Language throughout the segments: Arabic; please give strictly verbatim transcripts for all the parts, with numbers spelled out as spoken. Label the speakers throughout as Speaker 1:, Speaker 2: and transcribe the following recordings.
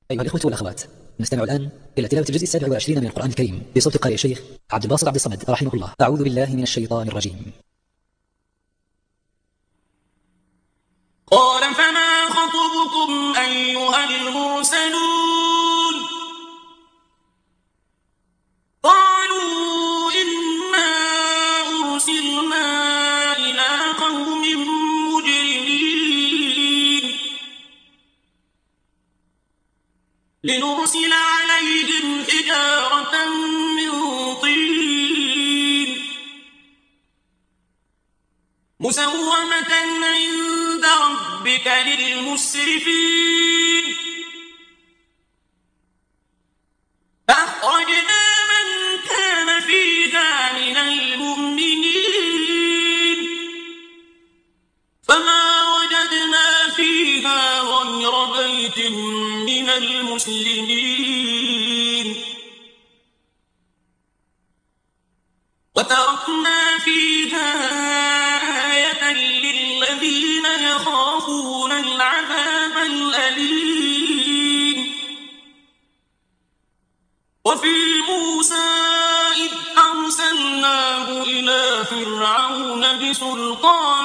Speaker 1: أيها الإخوة والأخوات، نستمع الآن إلى تلاوة الجزء السابع والعشرين من القرآن الكريم بصوت القارئ الشيخ عبد الباسط عبد الصمد رحمه الله. أعوذ بالله من الشيطان الرجيم.
Speaker 2: قال فما خطبكم أيها المرسلون قالوا إنا أرسلنا إلى قوم مجرمين لنرسل عليهم حجارة من طين مسومة عند ربك للمسرفين فأخرجنا من كان فيها من المؤمنين فما وجدنا فيها غير بيت من المسلمين وتركنا فيها آية للذين يخافون العذاب الأليم وفي موسى إذ أرسلناه إلى فرعون بسلطان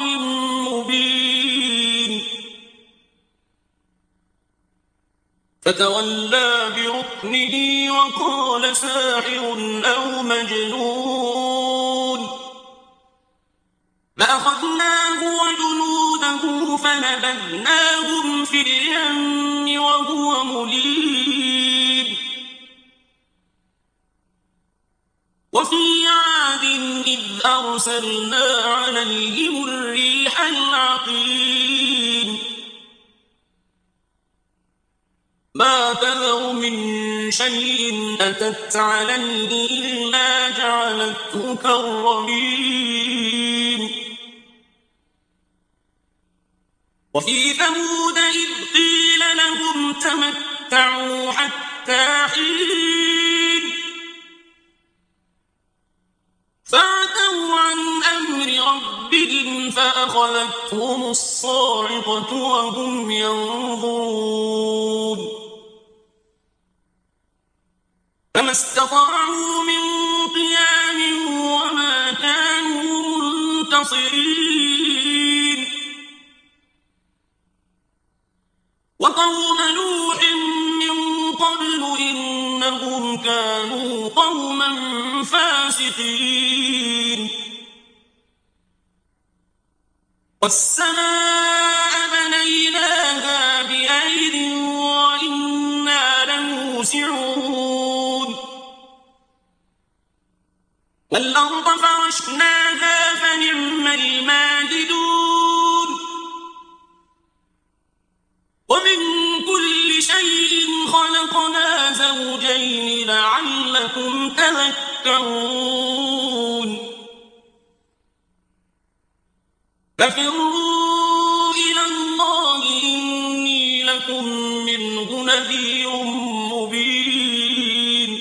Speaker 2: مبين فتولى بركنه وقال ساحر أو مجنون فأخذناه وجنوده فنبذناهم في اليم وهو مليم وفي عاد إذ أرسلنا عليهم الريح العقيم ما تذر من شيء أتت عليه إلا جعلته كالرميم وفي ثمود إذ قيل لهم تمتعوا حتى حين فعتوا عن أمر ربهم فأخذتهم الصاعقة وهم ينظرون فما استطاعوا من قيام وما كانوا منتصرين وقوم نوح من قبل إنهم كانوا قوما فاسقين والسماء بنيناها بأيد وإنا لموسعون والأرض فرشناها فنعم الماهدون ومن كل شيء خلقنا زوجين لعلكم تذكرون ففروا إلى الله إني لكم منه نذير مبين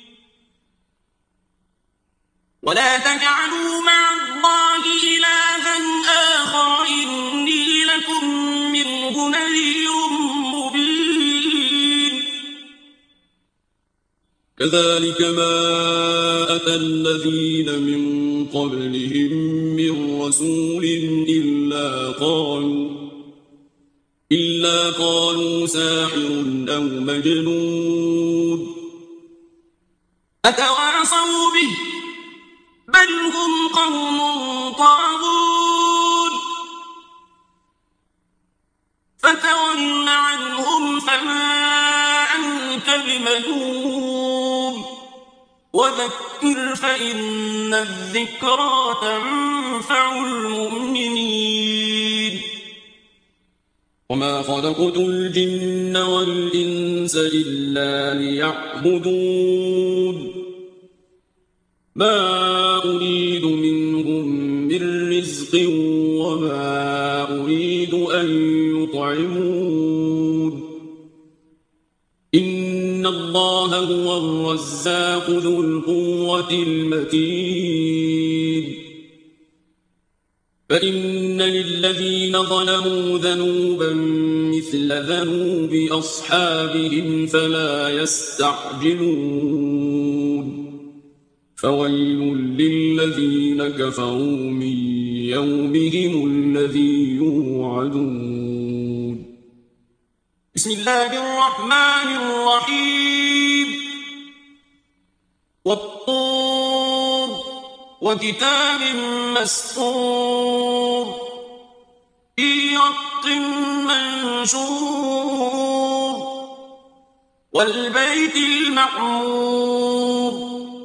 Speaker 2: ولا تجعلوا مع الله إلها آخر إني لكم منه نذير مبين
Speaker 3: كذلك ما أتى الذين من قبلهم من رسول إلا قالوا إلا قالوا ساحر أو مجنون
Speaker 2: أتواصوا به بل هم قوم طاغون فتول عنهم فما أنت بملوم وذكر فإن الذكرى تنفع المؤمنين
Speaker 3: وما خلقت الجن والإنس إلا ليعبدون ما أريد منهم من رزق وما أريد أن يطعمون إن الله هو الرزاق ذو القوة المتين فإن للذين ظلموا ذنوبا مثل ذنوب أصحابهم فلا يستعجلون فويل للذين كفروا من يومهم الذي يوعدون.
Speaker 2: بسم الله الرحمن الرحيم. والطور وكتاب مسطور في رق منشور والبيت المعمور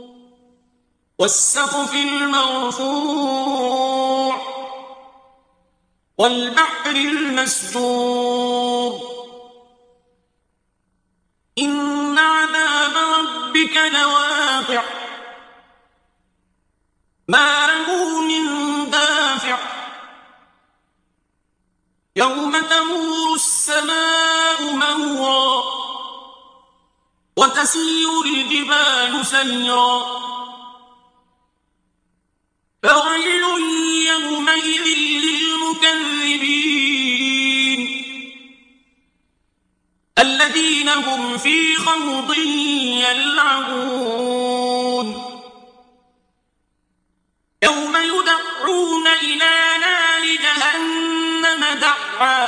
Speaker 2: والسقف المرفوع والبحر المسجور إن عذاب ربك لواقع ما له من دافع يوم تمور السماء مورا وتسير الجبال سيرا فويل يومئذ للمكذبين الذين هم في خوض يلعبون يوم يدعون إلى نار جهنم دعا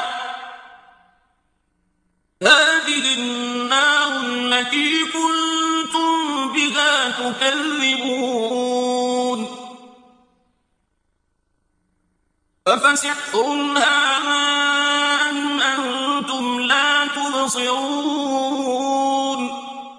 Speaker 2: هذه النار التي كنتم بها تكذبون أفسحر هذا أم أنتم لا تبصرون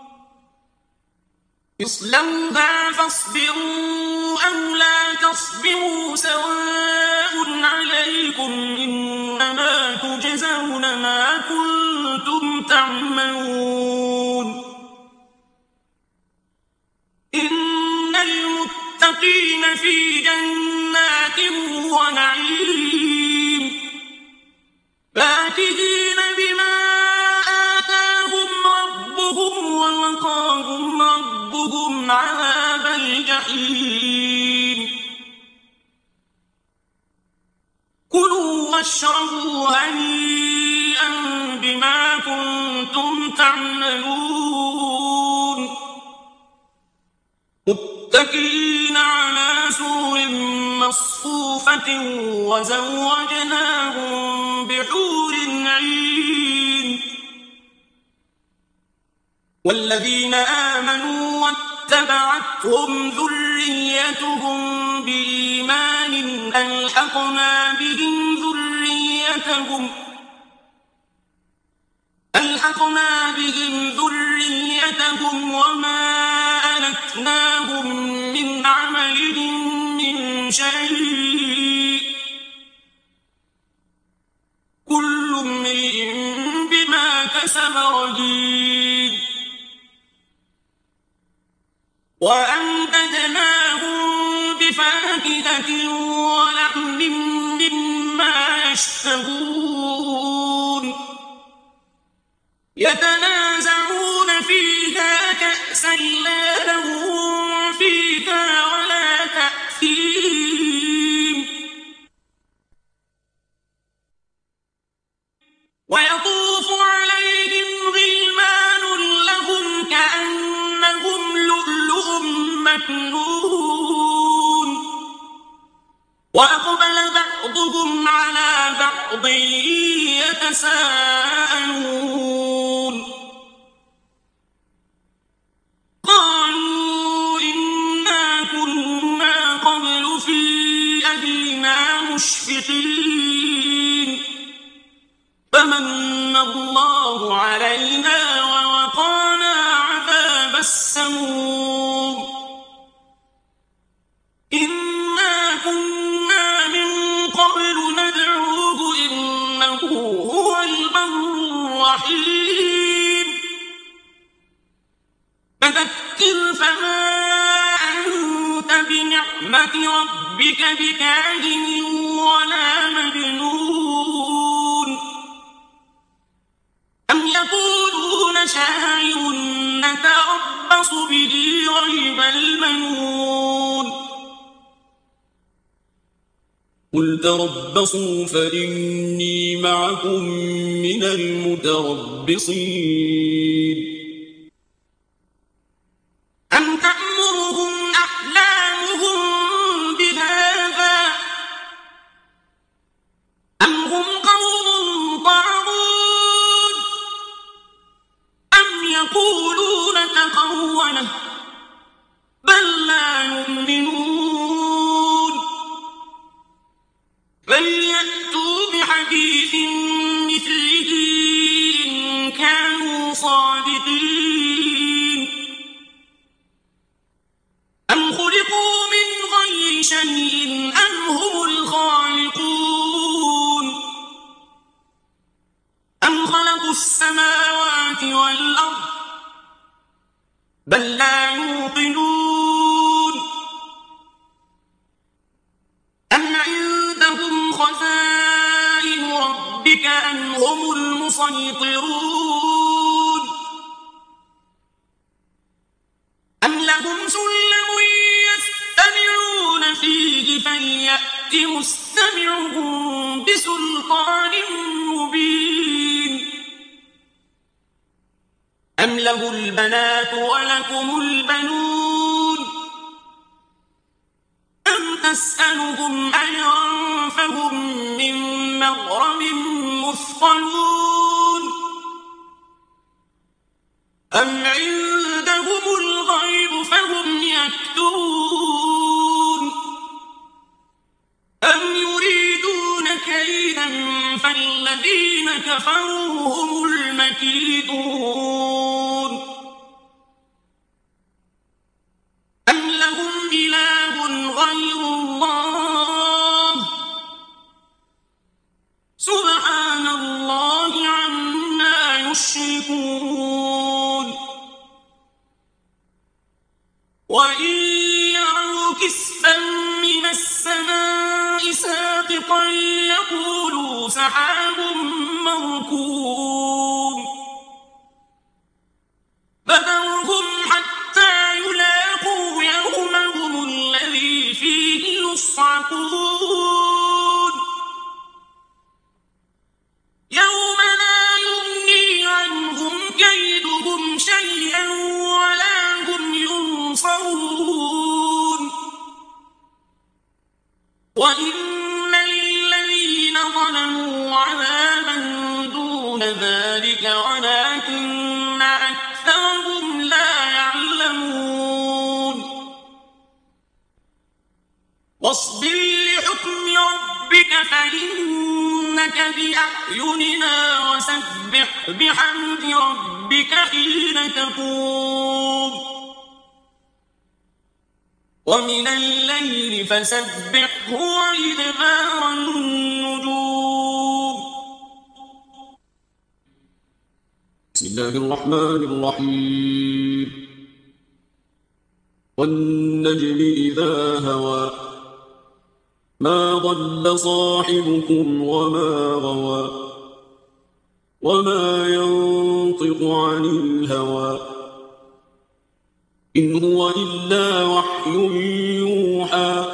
Speaker 2: اصلوها فاصبروا أو لا تصبروا سواء عليكم إنما تجزون ما كنتم تعملون إن المتقين في جنات ونعيم فاكهين بما آتاهم ربهم ووقاهم ربهم عذاب الجحيم كلوا واشربوا هنيئا بما كنتم تعملون متكئين على سرر مصفوفة وزوجناهم بحور عين والذين آمنوا واتبعتهم ذريتهم بإيمان ألحقنا بهم ذريتهم ألحقنا بهم ذريتهم وما ألتناهم من عملهم من شيء كل امرئ بما كسب رهين وأمددناهم بفاكهة ولحم مما يشتهون يتنازعون فيها كأسا لا لهم فيها ولا تأثيم ويطوف عليهم غلمان لهم كأنهم لؤلؤ مكنون وأقبل بعضهم على بعض يتساءلون قالوا إنا كنا قبل في أهلنا مشفقين فمن الله علينا ووقانا عذاب السموم إنا كنا من قبل ندعوه إنه هو البر الرحيم فذكر فما أنت بنعمة ربك بكاهن ولا مجنون أم يقولون شاعر نتربص به ريب المنون
Speaker 3: قل تربصوا فإني معكم من المتربصين
Speaker 2: أم تأمرهم أحلامهم بهذا أم هم قوم طاغون أم يقولون تقوله بل لا يؤمنون فليأتوا بحديث مثله إن كانوا صادقين أم خلقوا من غير شيء أم هم الخالقون أم خلقوا السماوات والأرض بل لا يوقنون أم عندهم خزائن ربك أم هم المسيطرون أم لهم سلم يستمعون فيه فليأت مستمعهم بسلطان مبين أم له البنات ولكم البنون أم تسألهم أجرا فهم من مغرم مثقلون أم عندهم الغيب فهم يكتبون أم يريدون كيدا فالذين كفروا هم المكيدون أم لهم إله غير الله سبحان الله عما يشركون وإن يروا كسفا من السماء ساقطا يقولوا سحاب مركوم فذرهم حتى يلاقوا يومهم الذي فيه يصعقون يوم لا يغني عنهم كيدهم شيئا ولا هم ينصرون وإن للذين ظلموا عذابا دون ذلك ولكن أكثرهم لا يعلمون واصبر لحكم ربك فإنك بأعيننا وسبح بحمد ربك حين تقوم ومن الليل فسبحه وإدبار النجوم
Speaker 3: بسم الله الرحمن الرحيم والنجم إذا هوى ما ضل صاحبكم وما غوى وما ينطق عن الهوى إن هو إلا وحي يوحى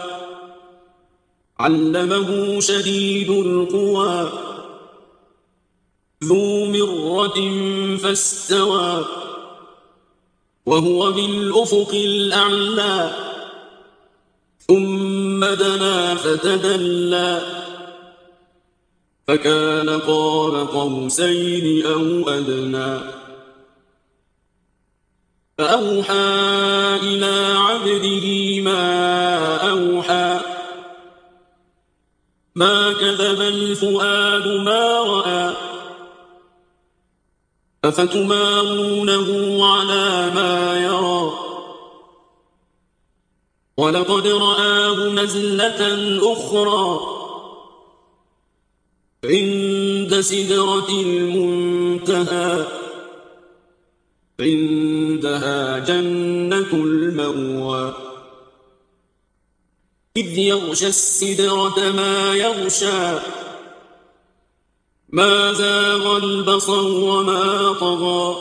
Speaker 3: علمه شديد القوى ذو مرة فاستوى وهو بالأفق الأعلى ثم دنا فتدلى فكان قاب قوسين أو أدنى فأوحى إلى عبده ما أوحى ما كذب الفؤاد ما رأى أفتمارونه على ما يرى ولقد رآه نزلة أخرى عند سدرة المنتهى عندها جنة المأوى إذ يغشى السدرة ما يغشى ما زاغ البصر وما طغى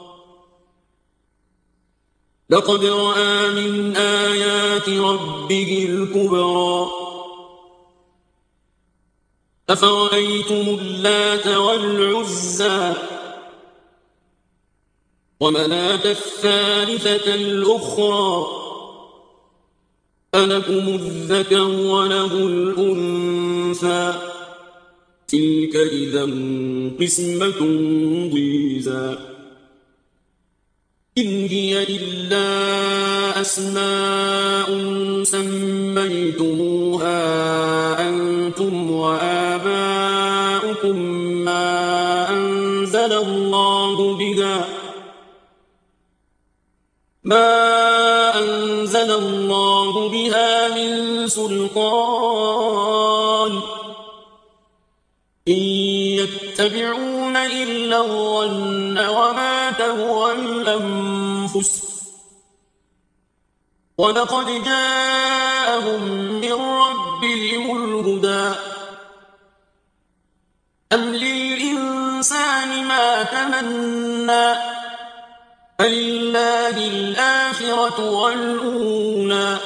Speaker 3: لقد رأى من آيات ربه الكبرى أفرأيتم اللات والعزى ومناة الثالثة الأخرى ألكم الذكر وله الأنثى تلك إذا قسمة ضيزى إن هي إلا أسماء سميتموها أنتم وآباؤكم ما أنزل الله بها ما أنزل الله بها من سلطان إن يتبعون إلا الظن وما تهوى الأنفس ولقد جاءهم من ربهم الهدى أم للإنسان ما تمنى فلله الآخرة والأولى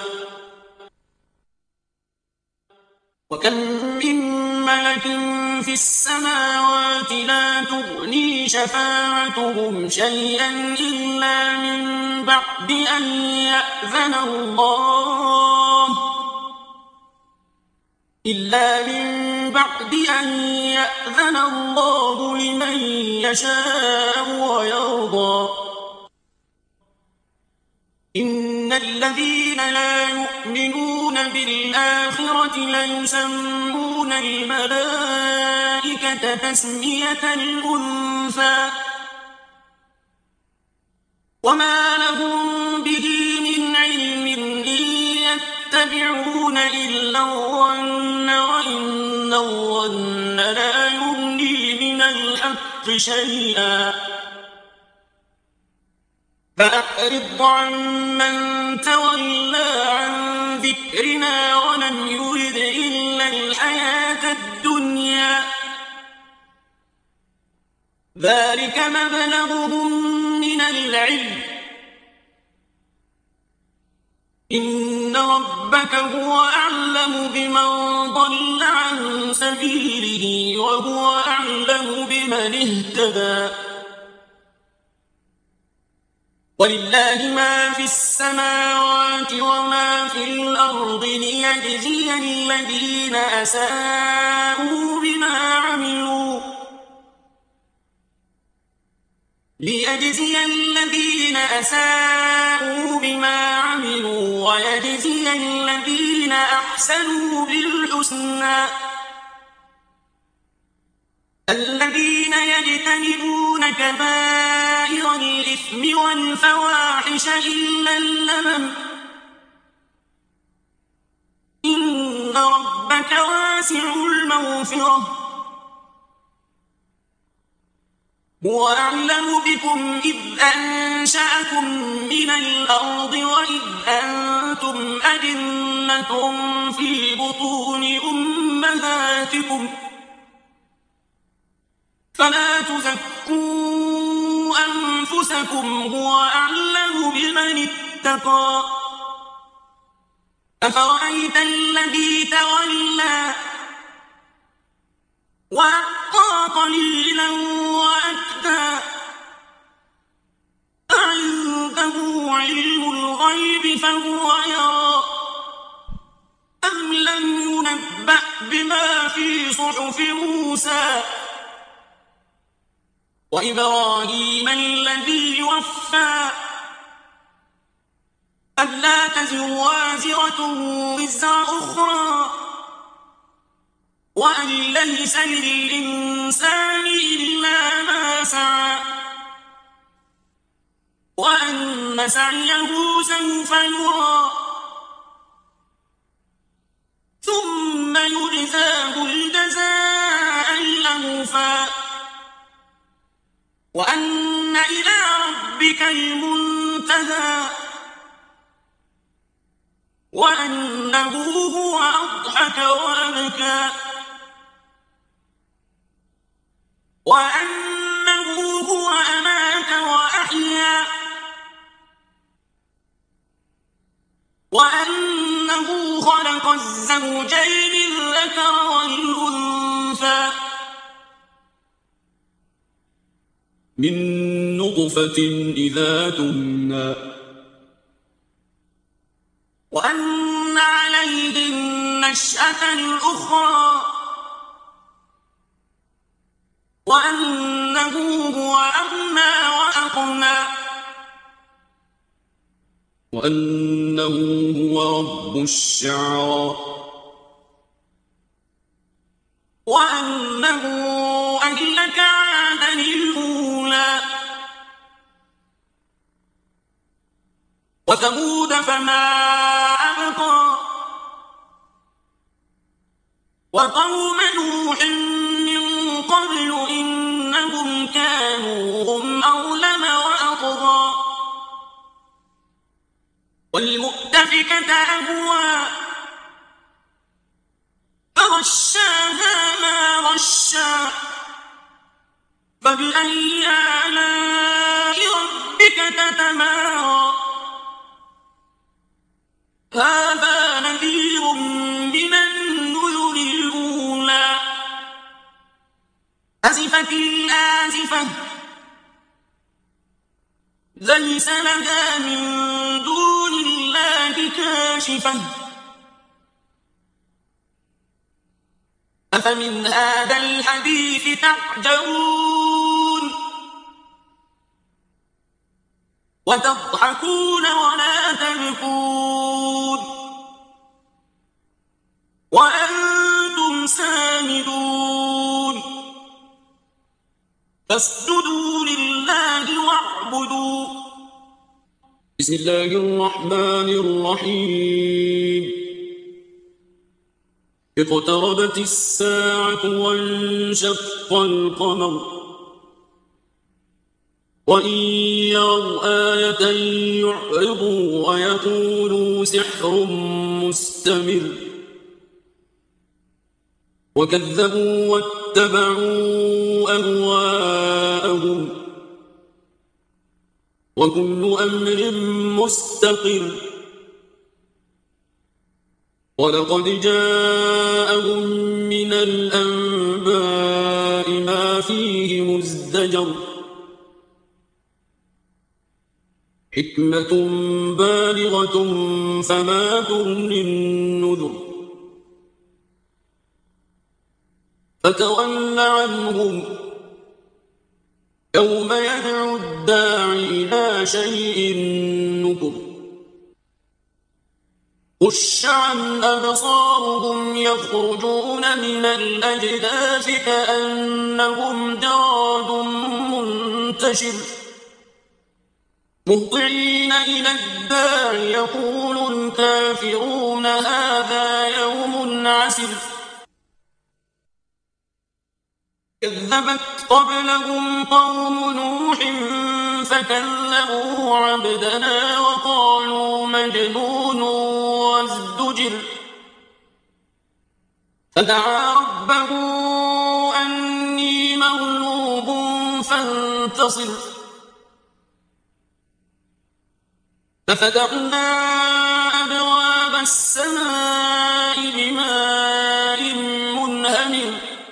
Speaker 3: وكم من ملك في السماوات لا تغني شفاعتهم شيئا إلا من بعد أن يأذن الله إلا من بعد أن يأذن الله لمن يشاء ويرضى إن الذين لا يؤمنون بالآخرة ليسمون الملائكة تسمية الأنثى وما لهم به من علم إن يتبعون إلا الظن وإن الظن لا يغني من الحق شيئا فأعرض عمن تولى عن ذكرنا ولم يرد إلا الحياة الدنيا ذلك مبلغهم من العلم إن ربك هو أعلم بمن ضل عن سبيله وهو أعلم بمن اهتدى ولله ما في السماوات وما في الأرض ليجزي الذين أساءوا بما عملوا ليجزي الذين أساءوا بما عملوا ويجزي الذين أحسنوا بالحسنى الذين يجتنبون كبائر الإثم والفواحش إلا اللمم إن ربك واسع المغفرة هو أعلم بكم إذ أنشأكم من الأرض وإذ أنتم أجنة في بطون أمهاتكم فلا تزكوا أنفسكم هو أعلم بمن اتقى أفرأيت الذي تولى وأعطى قليلا وأكدى أعنده علم الغيب فهو يرى أم لم ينبأ بما في صحف موسى وإبراهيم الذي وفى ألا تزر وازرة وزر أخرى وأن ليس للإنسان إلا ما سعى وأن سعيه سوف يرى ثم يجزاه الجزاء الأوفى وأن إلى ربك المنتهى وأنه هو أضحك وأبكى وأنه هو أمات وأحيا وأنه خلق الزوجين الذكر والأنثى
Speaker 2: عرفا
Speaker 3: من نطفة إذا تمنى
Speaker 2: وأن عليه النشأة الأخرى وأنه هو أغنى وأقنى
Speaker 3: وأنه هو رب الشعرى
Speaker 2: وأنه أهلك عادا الأولى وثمود فما أبقى وقوم نوح من قبل إنهم كانوا هم أظلم وأطغى والمؤتفكة أهوى فغشاها ما غشا فبأي آلاء ربك تتمارى هذا نذير من النذر الأولى أزفت الآزفة ليس لها من دون الله كاشفة أفمن هذا الحديث تعجبون وتضحكون ولا تبكون وأنتم سامدون فاسجدوا لله واعبدوا
Speaker 3: بسم الله الرحمن الرحيم اقتربت الساعة وانشق القمر وإن يروا آية يعرضوا ويقولوا سحر مستمر وكذبوا واتبعوا أهواءهم وكل أمر مستقر ولقد جاءهم من الأنباء ما فيه مزدجر حكمة بالغة فما تغني النذر فتول عنهم يوم يدعو الداع إلى شيء نكر خش عن أبصارهم يخرجون من الأجداث كأنهم جراد منتشر مهطعين إلى الداع يقول الكافرون هذا يوم عسر كذبت قبلهم قوم نوح فكذبوا عبدنا وقالوا مجنون وازدجر فدعا ربه أني مغلوب فانتصر ففتحنا أبواب السماء بماء منهمر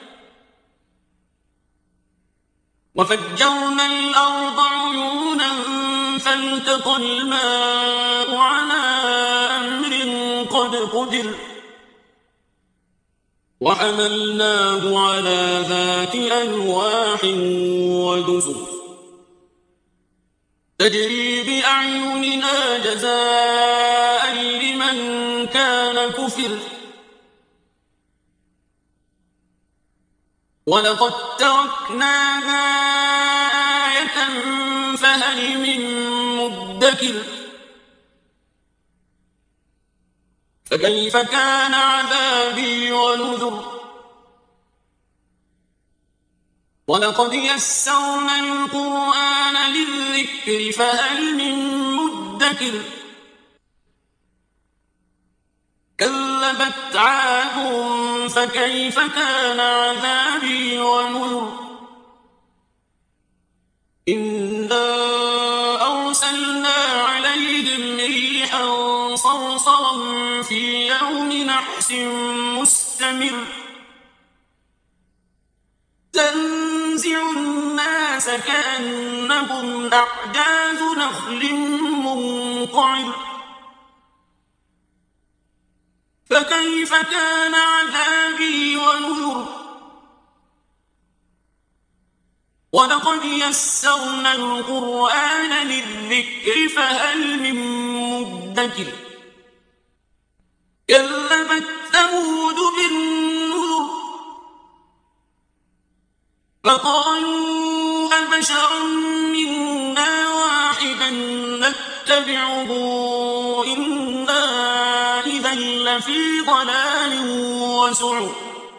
Speaker 3: وفجرنا الأرض عيونا فالتقى الماء على أمر قد قدر وحملناه على ذات ألواح ودسر تجري بأعيننا جزاء لمن كان كفر ولقد تركناها آية فهل من مدكر فكيف كان عذابي ونذر ولقد يسرنا القرآن للذكر فهل من مدكر كذبت عاد فكيف كان عذابي ونذر إنا أرسلنا عليهم ريحا صرصرا في يوم نحس مستمر
Speaker 2: تنزع الناس كأنهم أعجاز نخل منقعر فكيف كان عذابي ونذر ولقد يسرنا القرآن للذكر فهل من مدكر كذبت ثمود بالنذر فقالوا أبشرا منا واحدا نتبعه إنا إذا لفي ضلال وسعر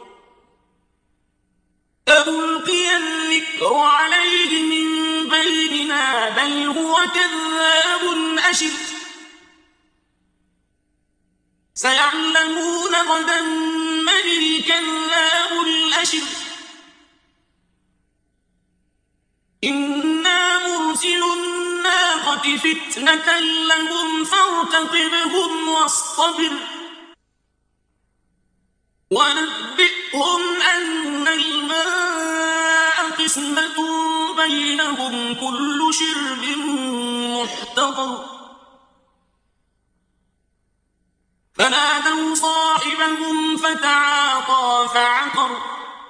Speaker 2: ألقي الذكر عليه من بيننا بل هو كذاب أشر سيعلمون غدا من الكذاب الأشر إنا مرسل الناقة فتنة لهم فارتقبهم واصطبر ونبئهم أن الماء قسمة بينهم كل شرب محتضر فنادوا صاحبهم فتعاطى فعقر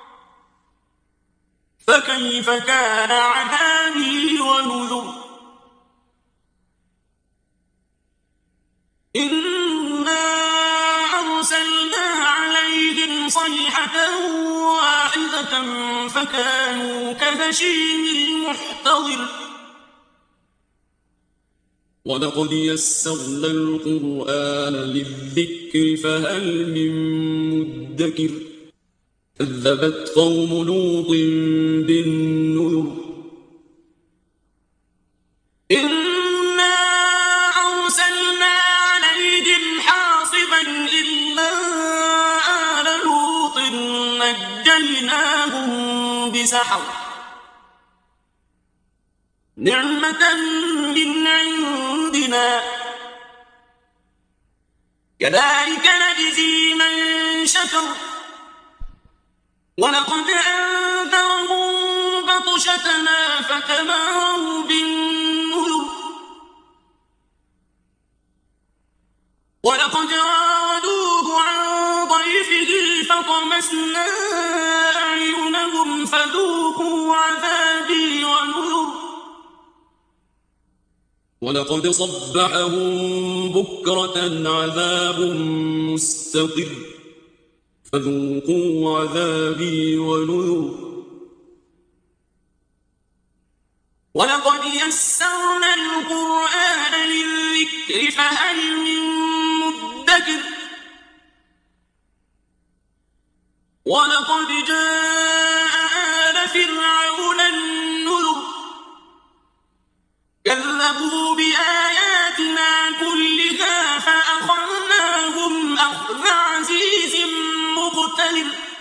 Speaker 2: فكيف كان عذابي ونذر إنا أرسلنا عليهم صيحة واحدة فكانوا كهشيم المحتضر
Speaker 3: ولقد يسرنا القرآن للذكر فهل من مدكر كذبت قوم لوط بالنذر
Speaker 2: إنا أرسلنا عليهم حاصبا إلا آل لوط نجيناهم بسحر نعمة من عندنا كذلك نجزي من شكر ولقد أنذرهم بطشتنا فتماروا بالنذر ولقد راودوه عن ضيفه فطمسنا أعينهم فذوقوا عذابي ونذر
Speaker 3: ولقد صبحهم بكرة عذاب مستقر فذوقوا عذابي ونذر
Speaker 2: ولقد يسرنا القرآن للذكر فهل من مدكر ولقد جاء آل فرعون النذر كذبوا بآياتنا كلها فأخذناهم أخذ عزيز مقتدر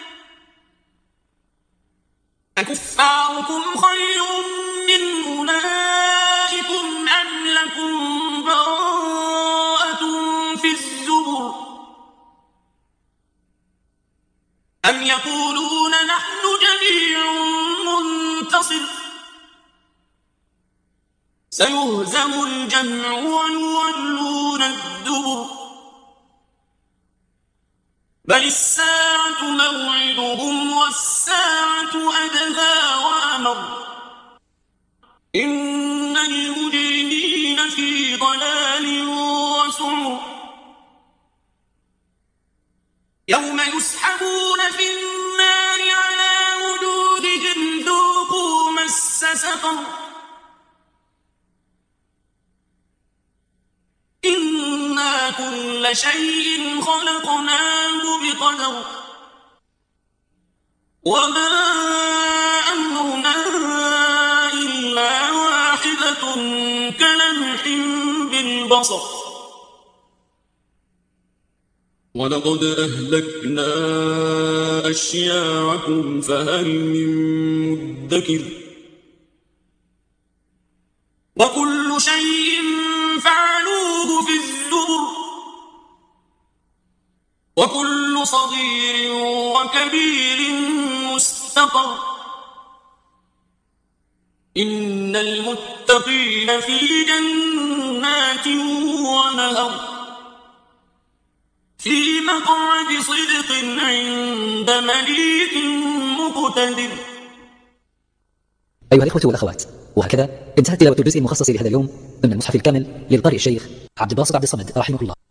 Speaker 2: أكفاركم خير من أولئكم أم لكم براءة في الزبر أم يقولون نحن جميع منتصر سيهزم الجمع ويولون الدبر بل الساعة موعدهم والساعة أدهى وأمر إن المجرمين في ضلال وسعر يوم يسحبون في النار على وجوههم ذوقوا مس سقر إنا كل شيء خلقناه بقدر وما أمرنا إلا واحدة كلمح بالبصر
Speaker 3: ولقد أهلكنا أشياعكم فهل من مدكر
Speaker 2: وكل شيء فعلوه في الزبر وكل صغير وكبير مستقر
Speaker 3: إن المتقين في جنات ونهر في مقعد صدق عند مليك مقتدر.
Speaker 1: أيها الإخوة والأخوات، وهكذا انتهت تلاوة الجزء المخصص لهذا اليوم من المصحف الكامل للقارئ الشيخ عبد الباسط عبد الصمد رحمه الله.